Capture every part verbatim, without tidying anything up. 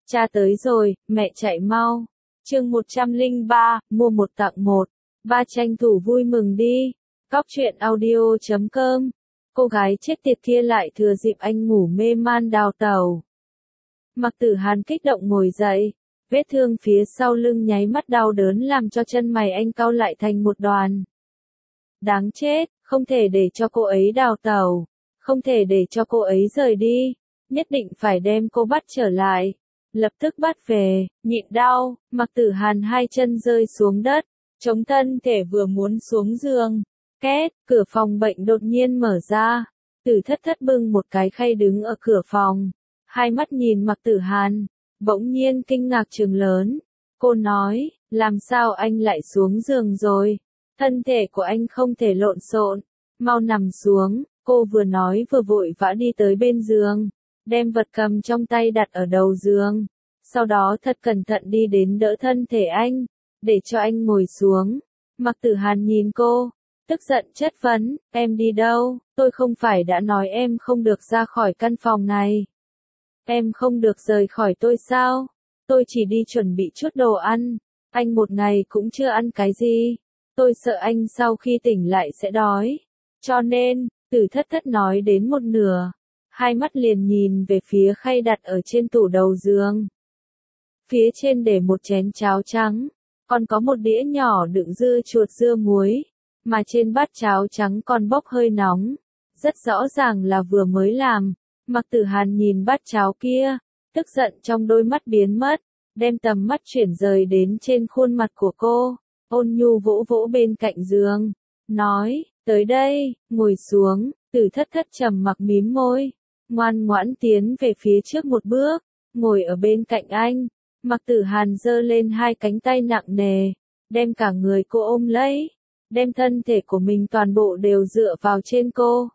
Cha tới rồi, mẹ chạy mau. Chương một trăm lẻ ba, mua một tặng một. Ba tranh thủ vui mừng đi. Cóc truyện audio chấm com. Cô gái chết tiệt kia lại thừa dịp anh ngủ mê man đào tẩu. Mạc Tử Hàn kích động ngồi dậy. Vết thương phía sau lưng nháy mắt đau đớn làm cho chân mày anh cau lại thành một đoàn. Đáng chết, không thể để cho cô ấy đào tẩu. Không thể để cho cô ấy rời đi. Nhất định phải đem cô bắt trở lại. Lập tức bắt về, nhịn đau, Mạc Tử Hàn hai chân rơi xuống đất, chống thân thể vừa muốn xuống giường. Két, cửa phòng bệnh đột nhiên mở ra. Tử Thất Thất bưng một cái khay đứng ở cửa phòng. Hai mắt nhìn Mạc Tử Hàn, bỗng nhiên kinh ngạc trừng lớn. Cô nói, làm sao anh lại xuống giường rồi? Thân thể của anh không thể lộn xộn, mau nằm xuống. Cô vừa nói vừa vội vã đi tới bên giường, đem vật cầm trong tay đặt ở đầu giường. Sau đó thật cẩn thận đi đến đỡ thân thể anh, để cho anh ngồi xuống. Mạc Tử Hàn nhìn cô, tức giận chất vấn, em đi đâu? Tôi không phải đã nói em không được ra khỏi căn phòng này. Em không được rời khỏi tôi sao? Tôi chỉ đi chuẩn bị chút đồ ăn. Anh một ngày cũng chưa ăn cái gì. Tôi sợ anh sau khi tỉnh lại sẽ đói. Cho nên, Tử Thất Thất nói đến một nửa. Hai mắt liền nhìn về phía khay đặt ở trên tủ đầu giường. Phía trên để một chén cháo trắng, còn có một đĩa nhỏ đựng dưa chuột dưa muối, mà trên bát cháo trắng còn bốc hơi nóng, rất rõ ràng là vừa mới làm. Mạc Tử Hàn nhìn bát cháo kia, tức giận trong đôi mắt biến mất, đem tầm mắt chuyển rời đến trên khuôn mặt của cô, ôn nhu vỗ vỗ bên cạnh giường, nói, tới đây, ngồi xuống. Tử Thất Thất trầm mặc mím môi, ngoan ngoãn tiến về phía trước một bước, ngồi ở bên cạnh anh. Mạc Tử Hàn giơ lên hai cánh tay nặng nề, đem cả người cô ôm lấy, đem thân thể của mình toàn bộ đều dựa vào trên cô.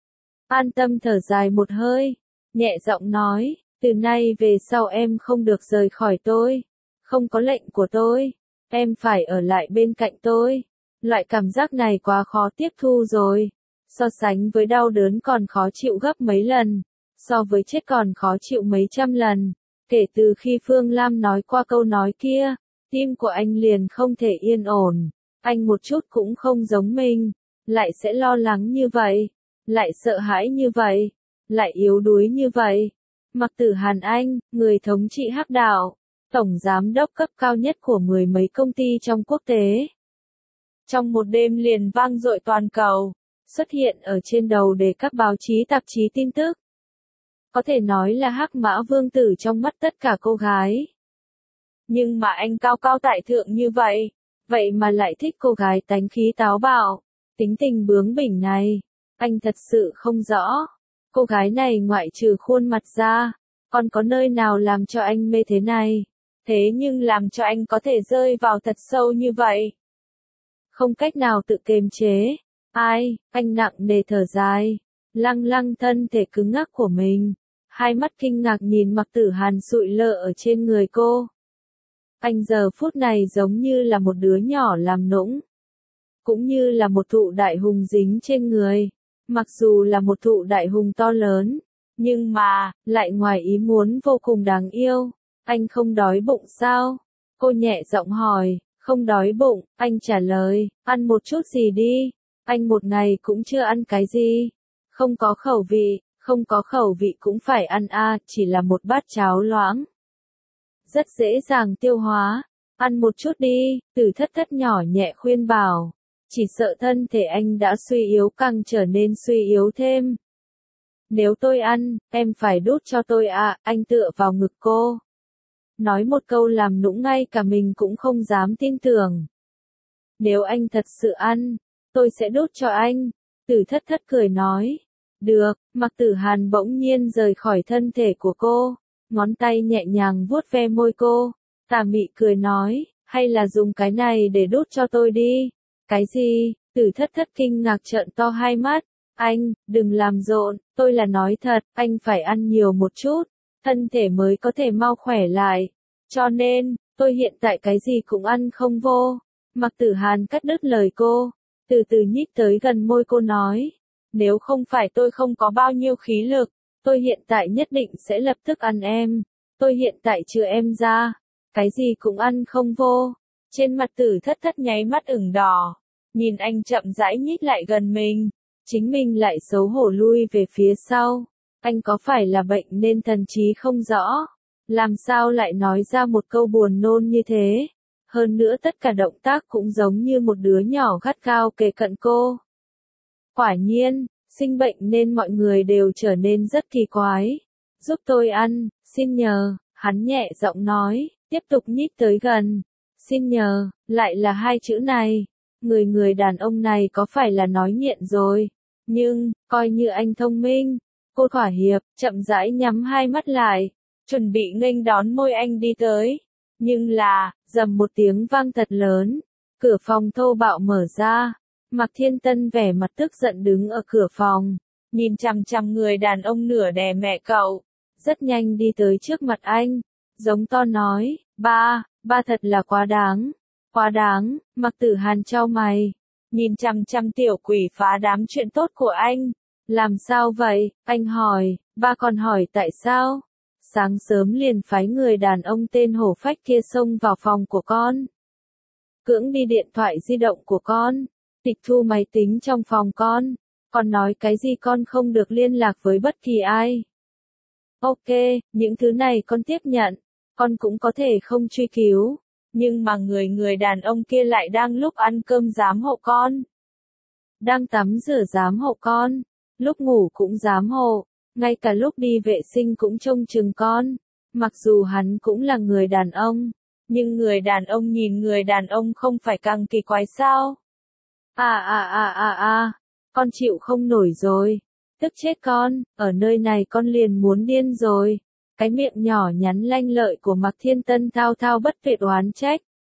An tâm thở dài một hơi, nhẹ giọng nói, từ nay về sau em không được rời khỏi tôi, không có lệnh của tôi, em phải ở lại bên cạnh tôi. Loại cảm giác này quá khó tiếp thu rồi, so sánh với đau đớn còn khó chịu gấp mấy lần, so với chết còn khó chịu mấy trăm lần. Kể từ khi Phương Lam nói qua câu nói kia, tim của anh liền không thể yên ổn. Anh một chút cũng không giống mình, lại sẽ lo lắng như vậy, lại sợ hãi như vậy, lại yếu đuối như vậy. Mạc Tử Hàn anh, người thống trị Hắc Đạo, tổng giám đốc cấp cao nhất của mười mấy công ty trong quốc tế. Trong một đêm liền vang dội toàn cầu, xuất hiện ở trên đầu để các báo chí tạp chí tin tức. Có thể nói là Hắc Mã Vương tử trong mắt tất cả cô gái. Nhưng mà anh cao cao tại thượng như vậy, vậy mà lại thích cô gái tánh khí táo bạo, tính tình bướng bỉnh này. Anh thật sự không rõ, cô gái này ngoại trừ khuôn mặt ra, còn có nơi nào làm cho anh mê thế này, thế nhưng làm cho anh có thể rơi vào thật sâu như vậy. Không cách nào tự kiềm chế, ai, anh nặng nề thở dài, lăng lăng thân thể cứng ngắc của mình. Hai mắt kinh ngạc nhìn Mạc Tử Hàn sụi lơ ở trên người cô. Anh giờ phút này giống như là một đứa nhỏ làm nũng, cũng như là một thụ đại hùng dính trên người. Mặc dù là một thụ đại hùng to lớn, nhưng mà, lại ngoài ý muốn vô cùng đáng yêu. Anh không đói bụng sao? Cô nhẹ giọng hỏi. Không đói bụng, anh trả lời, ăn một chút gì đi. Anh một ngày cũng chưa ăn cái gì. Không có khẩu vị. Không có khẩu vị cũng phải ăn a, à, chỉ là một bát cháo loãng. Rất dễ dàng tiêu hóa, ăn một chút đi. Tử Thất Thất nhỏ nhẹ khuyên bảo, chỉ sợ thân thể anh đã suy yếu càng trở nên suy yếu thêm. Nếu tôi ăn, em phải đút cho tôi à, anh tựa vào ngực cô. Nói một câu làm nũng ngay cả mình cũng không dám tin tưởng. Nếu anh thật sự ăn, tôi sẽ đút cho anh. Tử Thất Thất cười nói. Được, Mạc Tử Hàn bỗng nhiên rời khỏi thân thể của cô, ngón tay nhẹ nhàng vuốt ve môi cô, tà mị cười nói, hay là dùng cái này để đút cho tôi đi. Cái gì? Tử Thất Thất kinh ngạc trợn to hai mắt, anh, đừng làm rộn, tôi là nói thật, anh phải ăn nhiều một chút, thân thể mới có thể mau khỏe lại, cho nên, tôi hiện tại cái gì cũng ăn không vô. Mạc Tử Hàn cắt đứt lời cô, từ từ nhích tới gần môi cô nói. Nếu không phải tôi không có bao nhiêu khí lực, tôi hiện tại nhất định sẽ lập tức ăn em. tôi hiện tại chưa em ra, cái gì cũng ăn không vô. Trên mặt Tử Thất Thất nháy mắt ửng đỏ, nhìn anh chậm rãi nhích lại gần mình, chính mình lại xấu hổ lui về phía sau. Anh có phải là bệnh nên thần trí không rõ? Làm sao lại nói ra một câu buồn nôn như thế? Hơn nữa tất cả động tác cũng giống như một đứa nhỏ gắt gao kề cận cô. Quả nhiên, sinh bệnh nên mọi người đều trở nên rất kỳ quái. Giúp tôi ăn, xin nhờ, hắn nhẹ giọng nói, tiếp tục nhích tới gần. Xin nhờ, lại là hai chữ này. Người người đàn ông này có phải là nói nghiện rồi? Nhưng, coi như anh thông minh. Cô thỏa hiệp, chậm rãi nhắm hai mắt lại, chuẩn bị nghênh đón môi anh đi tới. Nhưng là, rầm một tiếng vang thật lớn, cửa phòng thô bạo mở ra. Mạc Thiên Tân vẻ mặt tức giận đứng ở cửa phòng, nhìn chằm chằm người đàn ông nửa đè mẹ cậu, rất nhanh đi tới trước mặt anh, giống to nói, ba, ba thật là quá đáng, quá đáng. Mạc Tử Hàn chau mày, nhìn chằm chằm tiểu quỷ phá đám chuyện tốt của anh. Làm sao vậy? Anh hỏi, ba còn hỏi tại sao? Sáng sớm liền phái người đàn ông tên hổ phách kia xông vào phòng của con. Cưỡng đi điện thoại di động của con, tịch thu máy tính trong phòng con, con nói cái gì con không được liên lạc với bất kỳ ai. Ok, những thứ này con tiếp nhận, con cũng có thể không truy cứu, nhưng mà người người đàn ông kia lại đang lúc ăn cơm giám hộ con. Đang tắm rửa giám hộ con, lúc ngủ cũng giám hộ, ngay cả lúc đi vệ sinh cũng trông chừng con. Mặc dù hắn cũng là người đàn ông, nhưng người đàn ông nhìn người đàn ông không phải càng kỳ quái sao? À à à à à, con chịu không nổi rồi, tức chết con, ở nơi này con liền muốn điên rồi. Cái miệng nhỏ nhắn lanh lợi của Mạc Thiên Tân thao thao bất tuyệt oán trách.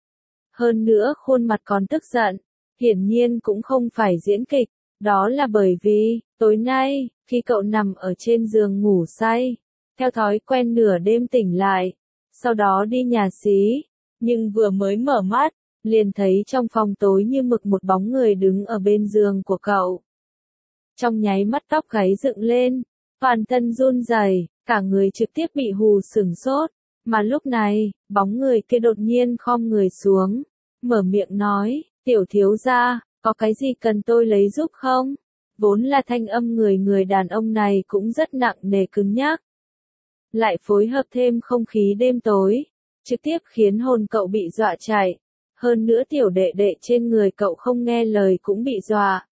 Hơn nữa khuôn mặt còn tức giận, hiển nhiên cũng không phải diễn kịch, đó là bởi vì, tối nay, khi cậu nằm ở trên giường ngủ say, theo thói quen nửa đêm tỉnh lại, sau đó đi nhà xí, nhưng vừa mới mở mắt, liền thấy trong phòng tối như mực một bóng người đứng ở bên giường của cậu. Trong nháy mắt tóc gáy dựng lên, toàn thân run rẩy, cả người trực tiếp bị hù sửng sốt, mà lúc này, bóng người kia đột nhiên khom người xuống, mở miệng nói, tiểu thiếu gia, có cái gì cần tôi lấy giúp không? Vốn là thanh âm người người đàn ông này cũng rất nặng nề cứng nhắc. Lại phối hợp thêm không khí đêm tối, trực tiếp khiến hồn cậu bị dọa chạy. Hơn nữa tiểu đệ đệ trên người cậu không nghe lời cũng bị dọa.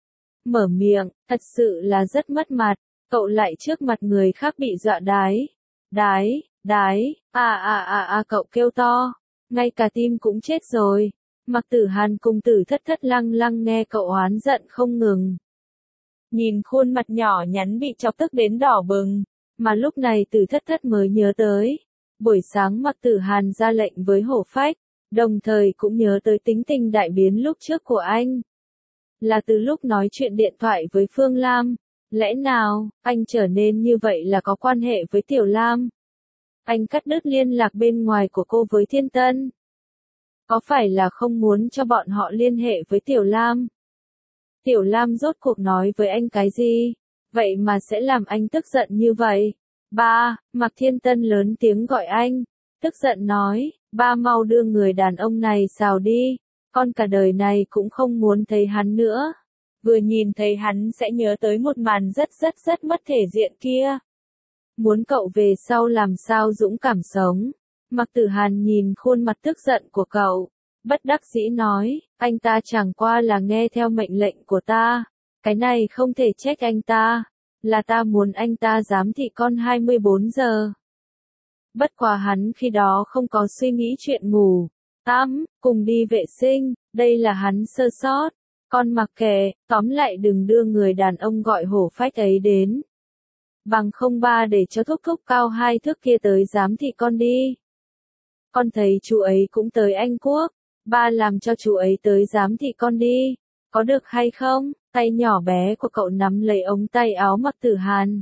Mở miệng, thật sự là rất mất mặt, cậu lại trước mặt người khác bị dọa đái. Đái, đái, à à à à cậu kêu to, ngay cả tim cũng chết rồi. Mạc Tử Hàn cùng Tử Thất Thất lăng lăng nghe cậu oán giận không ngừng. Nhìn khuôn mặt nhỏ nhắn bị chọc tức đến đỏ bừng, mà lúc này Tử Thất Thất mới nhớ tới. Buổi sáng Mạc Tử Hàn ra lệnh với hổ phách, đồng thời cũng nhớ tới tính tình đại biến lúc trước của anh. Là từ lúc nói chuyện điện thoại với Phương Lam, lẽ nào, anh trở nên như vậy là có quan hệ với Tiểu Lam? Anh cắt đứt liên lạc bên ngoài của cô với Thiên Tân. Có phải là không muốn cho bọn họ liên hệ với Tiểu Lam? Tiểu Lam rốt cuộc nói với anh cái gì? Vậy mà sẽ làm anh tức giận như vậy? Ba, Mạc Thiên Tân lớn tiếng gọi anh, tức giận nói, ba mau đưa người đàn ông này xào đi, con cả đời này cũng không muốn thấy hắn nữa. Vừa nhìn thấy hắn sẽ nhớ tới một màn rất rất rất mất thể diện kia. Muốn cậu về sau làm sao dũng cảm sống. Mạc Tử Hàn nhìn khuôn mặt tức giận của cậu, bất đắc dĩ nói, anh ta chẳng qua là nghe theo mệnh lệnh của ta, cái này không thể trách anh ta, là ta muốn anh ta giám thị con hai mươi bốn giờ. Bất quá hắn khi đó không có suy nghĩ chuyện ngủ, tắm, cùng đi vệ sinh, đây là hắn sơ sót, con mặc kệ, tóm lại đừng đưa người đàn ông gọi hổ phách ấy đến. Bằng không ba để cho thúc thúc cao hai thước kia tới giám thị con đi. Con thấy chú ấy cũng tới Anh Quốc, ba làm cho chú ấy tới giám thị con đi, có được hay không? Tay nhỏ bé của cậu nắm lấy ống tay áo Mạc Tử Hàn.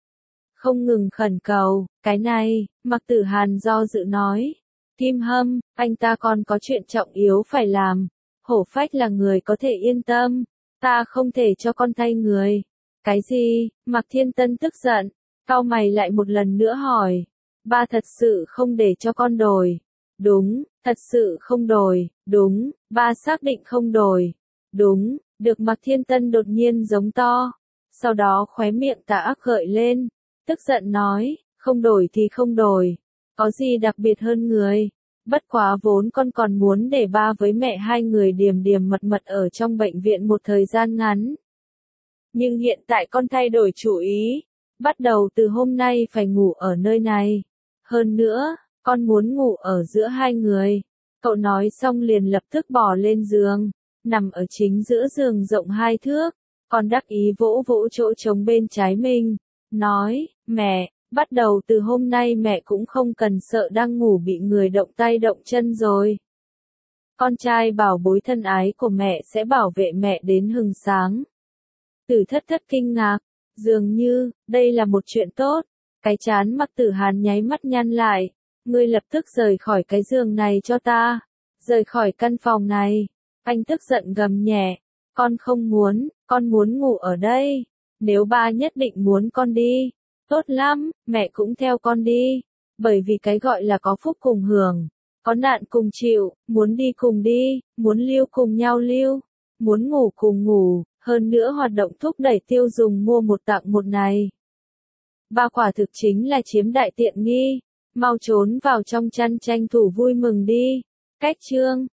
Không ngừng khẩn cầu, cái này, Mạc Tử Hàn do dự nói. Kim Hâm, anh ta còn có chuyện trọng yếu phải làm. Hổ phách là người có thể yên tâm, ta không thể cho con thay người. Cái gì? Mạc Thiên Tân tức giận, cau mày lại một lần nữa hỏi. Ba thật sự không để cho con đổi. Đúng, thật sự không đổi, đúng, ba xác định không đổi. Đúng, được Mạc Thiên Tân đột nhiên giống to. Sau đó khóe miệng Tạ Ác gợi lên, tức giận nói, không đổi thì không đổi. Có gì đặc biệt hơn người. Bất quá vốn con còn muốn để ba với mẹ hai người điềm điềm mật mật ở trong bệnh viện một thời gian ngắn. Nhưng hiện tại con thay đổi chủ ý. Bắt đầu từ hôm nay phải ngủ ở nơi này. Hơn nữa, con muốn ngủ ở giữa hai người. Cậu nói xong liền lập tức bò lên giường, nằm ở chính giữa giường rộng hai thước. Con đắc ý vỗ vỗ chỗ trống bên trái mình, nói, mẹ, bắt đầu từ hôm nay mẹ cũng không cần sợ đang ngủ bị người động tay động chân rồi. Con trai bảo bối thân ái của mẹ sẽ bảo vệ mẹ đến hừng sáng. Tử Thất Thất kinh ngạc, dường như, đây là một chuyện tốt. Cái chán Mạc Tử Hàn nháy mắt nhăn lại, ngươi lập tức rời khỏi cái giường này cho ta, rời khỏi căn phòng này. Anh tức giận gầm nhẹ, con không muốn, con muốn ngủ ở đây. Nếu ba nhất định muốn con đi, tốt lắm, mẹ cũng theo con đi. Bởi vì cái gọi là có phúc cùng hưởng, có nạn cùng chịu, muốn đi cùng đi, muốn lưu cùng nhau lưu, muốn ngủ cùng ngủ, hơn nữa hoạt động thúc đẩy tiêu dùng mua một tặng một này. Ba quả thực chính là chiếm đại tiện nghi, mau trốn vào trong chăn tranh thủ vui mừng đi. Cách chương